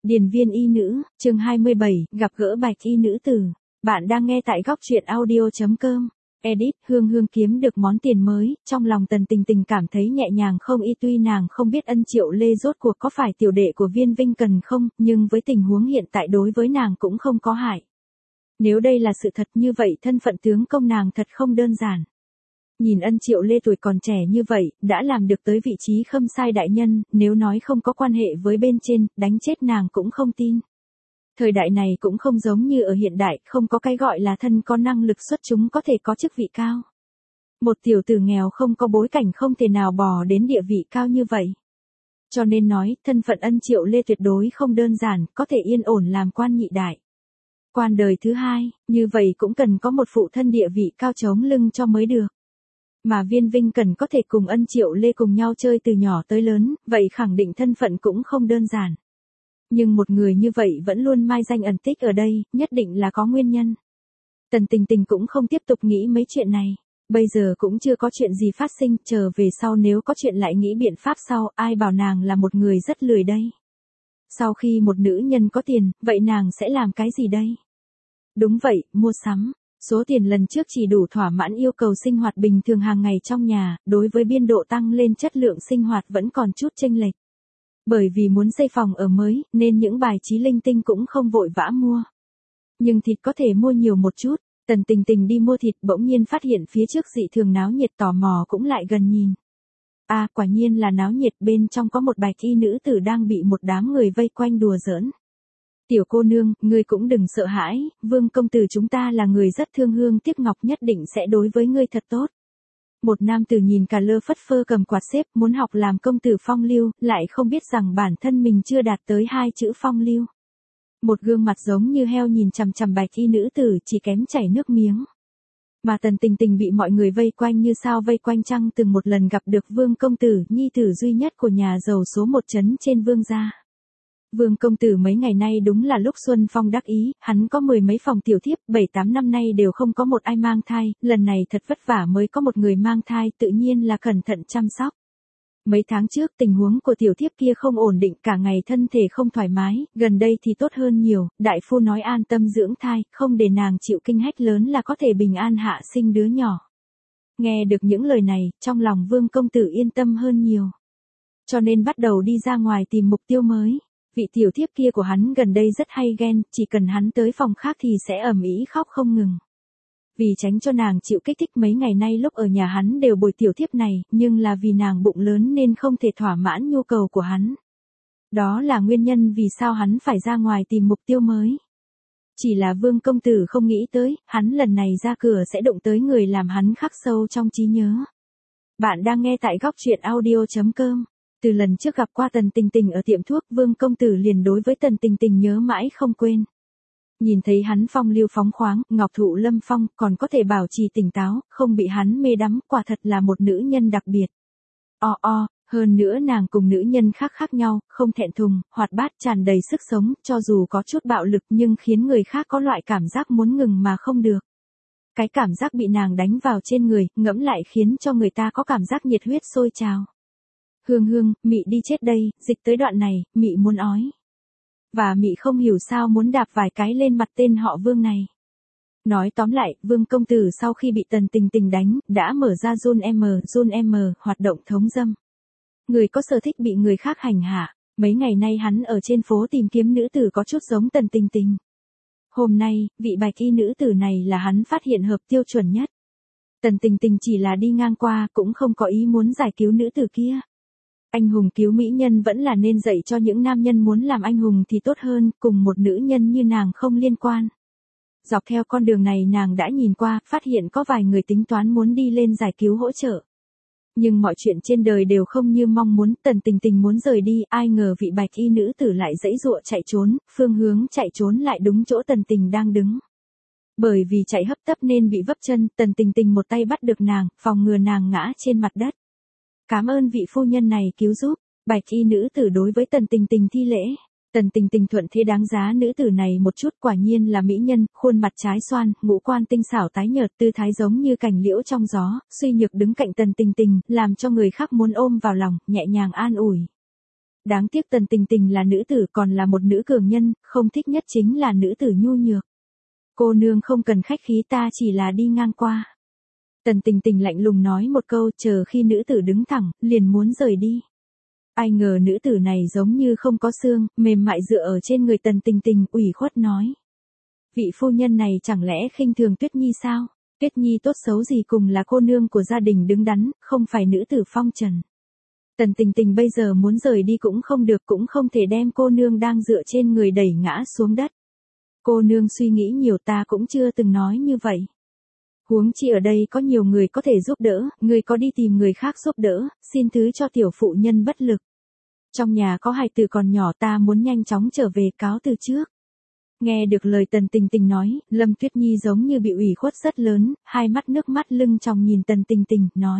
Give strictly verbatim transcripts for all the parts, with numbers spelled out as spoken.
Điền viên y nữ, chương hai mươi bảy, gặp gỡ bạch y nữ tử. Bạn đang nghe tại góc truyện audio chấm com. Edit, Hương Hương kiếm được món tiền mới, trong lòng Tần Tình Tình cảm thấy nhẹ nhàng không y, tuy nàng không biết Ân Triệu Lê rốt cuộc có phải tiểu đệ của Viên Vinh Cần không, nhưng với tình huống hiện tại đối với nàng cũng không có hại. Nếu đây là sự thật như vậy thân phận tướng công nàng thật không đơn giản. Nhìn Ân Triệu Lê tuổi còn trẻ như vậy, đã làm được tới vị trí khâm sai đại nhân, nếu nói không có quan hệ với bên trên, đánh chết nàng cũng không tin. Thời đại này cũng không giống như ở hiện đại, không có cái gọi là thân có năng lực xuất chúng có thể có chức vị cao. Một tiểu tử nghèo không có bối cảnh không thể nào bò đến địa vị cao như vậy. Cho nên nói, thân phận Ân Triệu Lê tuyệt đối không đơn giản, có thể yên ổn làm quan nhị đại. Quan đời thứ hai, như vậy cũng cần có một phụ thân địa vị cao chống lưng cho mới được. Mà Viên Vinh Cần có thể cùng Ân Triệu Lê cùng nhau chơi từ nhỏ tới lớn, vậy khẳng định thân phận cũng không đơn giản. Nhưng một người như vậy vẫn luôn mai danh ẩn tích ở đây, nhất định là có nguyên nhân. Tần Tình Tình cũng không tiếp tục nghĩ mấy chuyện này. Bây giờ cũng chưa có chuyện gì phát sinh, chờ về sau nếu có chuyện lại nghĩ biện pháp sau, ai bảo nàng là một người rất lười đây. Sau khi một nữ nhân có tiền, vậy nàng sẽ làm cái gì đây? Đúng vậy, mua sắm. Số tiền lần trước chỉ đủ thỏa mãn yêu cầu sinh hoạt bình thường hàng ngày trong nhà, đối với biên độ tăng lên chất lượng sinh hoạt vẫn còn chút chênh lệch. Bởi vì muốn xây phòng ở mới, nên những bài trí linh tinh cũng không vội vã mua. Nhưng thịt có thể mua nhiều một chút, Tần Tình Tình đi mua thịt bỗng nhiên phát hiện phía trước dị thường náo nhiệt, tò mò cũng lại gần nhìn. À, quả nhiên là náo nhiệt, bên trong có một bạch y nữ tử đang bị một đám người vây quanh đùa giỡn. Tiểu cô nương, ngươi cũng đừng sợ hãi, Vương công tử chúng ta là người rất thương hương tiếc ngọc, nhất định sẽ đối với ngươi thật tốt. Một nam tử nhìn cả lơ phất phơ cầm quạt xếp, muốn học làm công tử phong lưu, lại không biết rằng bản thân mình chưa đạt tới hai chữ phong lưu. Một gương mặt giống như heo nhìn chằm chằm bạch y nữ tử, chỉ kém chảy nước miếng. Mà Tần Tình Tình bị mọi người vây quanh như sao vây quanh trăng, từng một lần gặp được Vương công tử, nhi tử duy nhất của nhà giàu số một trấn trên Vương gia. Vương công tử mấy ngày nay đúng là lúc xuân phong đắc ý, hắn có mười mấy phòng tiểu thiếp, bảy tám năm nay đều không có một ai mang thai, lần này thật vất vả mới có một người mang thai, tự nhiên là cẩn thận chăm sóc. Mấy tháng trước tình huống của tiểu thiếp kia không ổn định, cả ngày thân thể không thoải mái, gần đây thì tốt hơn nhiều, đại phu nói an tâm dưỡng thai, không để nàng chịu kinh hách lớn là có thể bình an hạ sinh đứa nhỏ. Nghe được những lời này, trong lòng Vương công tử yên tâm hơn nhiều. Cho nên bắt đầu đi ra ngoài tìm mục tiêu mới. Vị tiểu thiếp kia của hắn gần đây rất hay ghen, chỉ cần hắn tới phòng khác thì sẽ ầm ĩ khóc không ngừng. Vì tránh cho nàng chịu kích thích mấy ngày nay lúc ở nhà hắn đều bồi tiểu thiếp này, nhưng là vì nàng bụng lớn nên không thể thỏa mãn nhu cầu của hắn. Đó là nguyên nhân vì sao hắn phải ra ngoài tìm mục tiêu mới. Chỉ là Vương công tử không nghĩ tới, hắn lần này ra cửa sẽ đụng tới người làm hắn khắc sâu trong trí nhớ. Bạn đang nghe tại góc truyện audio chấm com. Từ lần trước gặp qua Tần Tình Tình ở tiệm thuốc, Vương công tử liền đối với Tần Tình Tình nhớ mãi không quên. Nhìn thấy hắn phong lưu phóng khoáng, ngọc thụ lâm phong, còn có thể bảo trì tỉnh táo, không bị hắn mê đắm, quả thật là một nữ nhân đặc biệt. O o, hơn nữa nàng cùng nữ nhân khác khác nhau, không thẹn thùng, hoạt bát, tràn đầy sức sống, cho dù có chút bạo lực nhưng khiến người khác có loại cảm giác muốn ngừng mà không được. Cái cảm giác bị nàng đánh vào trên người, ngẫm lại khiến cho người ta có cảm giác nhiệt huyết sôi trào. Hương Hương, mị đi chết đây, dịch tới đoạn này, mị muốn ói. Và mị không hiểu sao muốn đạp vài cái lên mặt tên họ Vương này. Nói tóm lại, Vương công tử sau khi bị Tần Tình Tình đánh, đã mở ra Zone M, Zone M, hoạt động thống dâm. Người có sở thích bị người khác hành hạ, mấy ngày nay hắn ở trên phố tìm kiếm nữ tử có chút giống Tần Tình Tình. Hôm nay, vị bạch y nữ tử này là hắn phát hiện hợp tiêu chuẩn nhất. Tần Tình Tình chỉ là đi ngang qua, cũng không có ý muốn giải cứu nữ tử kia. Anh hùng cứu mỹ nhân vẫn là nên dạy cho những nam nhân muốn làm anh hùng thì tốt hơn, cùng một nữ nhân như nàng không liên quan. Dọc theo con đường này nàng đã nhìn qua, phát hiện có vài người tính toán muốn đi lên giải cứu hỗ trợ. Nhưng mọi chuyện trên đời đều không như mong muốn, Tần Tình Tình muốn rời đi, ai ngờ vị bạch y nữ tử lại giãy giụa chạy trốn, phương hướng chạy trốn lại đúng chỗ Tần Tình đang đứng. Bởi vì chạy hấp tấp nên bị vấp chân, Tần Tình Tình một tay bắt được nàng, phòng ngừa nàng ngã trên mặt đất. Cảm ơn vị phu nhân này cứu giúp, bạch y nữ tử đối với Tần Tình Tình thi lễ. Tần Tình Tình thuận thế đáng giá nữ tử này một chút, quả nhiên là mỹ nhân, khuôn mặt trái xoan, ngũ quan tinh xảo tái nhợt, tư thái giống như cành liễu trong gió, suy nhược đứng cạnh Tần Tình Tình, làm cho người khác muốn ôm vào lòng, nhẹ nhàng an ủi. Đáng tiếc Tần Tình Tình là nữ tử còn là một nữ cường nhân, không thích nhất chính là nữ tử nhu nhược. Cô nương không cần khách khí, ta chỉ là đi ngang qua. Tần Tình Tình lạnh lùng nói một câu, chờ khi nữ tử đứng thẳng, liền muốn rời đi. Ai ngờ nữ tử này giống như không có xương, mềm mại dựa ở trên người Tần Tình Tình, ủy khuất nói. Vị phu nhân này chẳng lẽ khinh thường Tuyết Nhi sao? Tuyết Nhi tốt xấu gì cùng là cô nương của gia đình đứng đắn, không phải nữ tử phong trần. Tần Tình Tình bây giờ muốn rời đi cũng không được, cũng không thể đem cô nương đang dựa trên người đẩy ngã xuống đất. Cô nương suy nghĩ nhiều, ta cũng chưa từng nói như vậy. Huống chi ở đây có nhiều người có thể giúp đỡ, người có đi tìm người khác giúp đỡ, xin thứ cho tiểu phụ nhân bất lực. Trong nhà có hài tử còn nhỏ, ta muốn nhanh chóng trở về, cáo từ trước. Nghe được lời Tần Tình Tình nói, Lâm Tuyết Nhi giống như bị ủy khuất rất lớn, hai mắt nước mắt lưng tròng nhìn Tần Tình Tình, nói.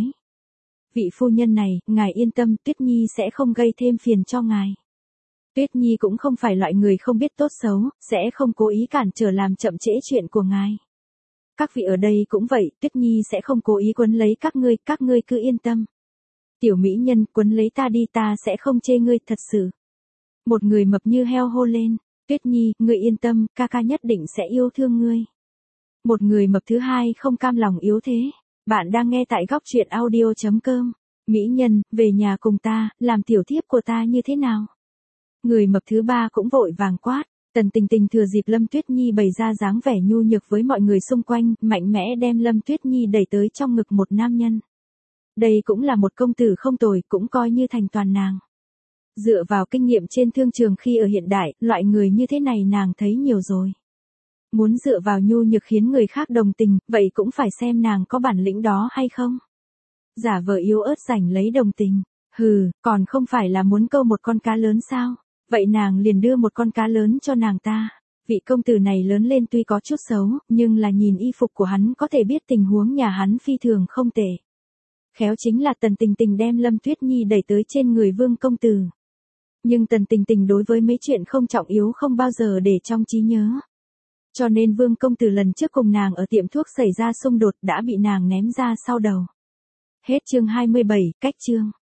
Vị phu nhân này, ngài yên tâm, Tuyết Nhi sẽ không gây thêm phiền cho ngài. Tuyết Nhi cũng không phải loại người không biết tốt xấu, sẽ không cố ý cản trở làm chậm trễ chuyện của ngài. Các vị ở đây cũng vậy, Tuyết Nhi sẽ không cố ý quấn lấy các ngươi, các ngươi cứ yên tâm. Tiểu mỹ nhân, quấn lấy ta đi, ta sẽ không chê ngươi, thật sự. Một người mập như heo hô lên, Tuyết Nhi, ngươi yên tâm, ca ca nhất định sẽ yêu thương ngươi. Một người mập thứ hai không cam lòng yếu thế. Bạn đang nghe tại góc truyện audio chấm com. Mỹ nhân, về nhà cùng ta, làm tiểu thiếp của ta như thế nào? Người mập thứ ba cũng vội vàng quát. Tần Tình Tình thừa dịp Lâm Tuyết Nhi bày ra dáng vẻ nhu nhược với mọi người xung quanh, mạnh mẽ đem Lâm Tuyết Nhi đẩy tới trong ngực một nam nhân. Đây cũng là một công tử không tồi, cũng coi như thành toàn nàng. Dựa vào kinh nghiệm trên thương trường khi ở hiện đại, loại người như thế này nàng thấy nhiều rồi. Muốn dựa vào nhu nhược khiến người khác đồng tình, vậy cũng phải xem nàng có bản lĩnh đó hay không. Giả vờ yếu ớt giành lấy đồng tình. Hừ, còn không phải là muốn câu một con cá lớn sao? Vậy nàng liền đưa một con cá lớn cho nàng ta. Vị công tử này lớn lên tuy có chút xấu, nhưng là nhìn y phục của hắn có thể biết tình huống nhà hắn phi thường không tệ. Khéo chính là Tần Tình Tình đem Lâm Tuyết Nhi đẩy tới trên người Vương công tử. Nhưng Tần Tình Tình đối với mấy chuyện không trọng yếu không bao giờ để trong trí nhớ. Cho nên Vương công tử lần trước cùng nàng ở tiệm thuốc xảy ra xung đột đã bị nàng ném ra sau đầu. Hết chương hai mươi bảy, cách chương.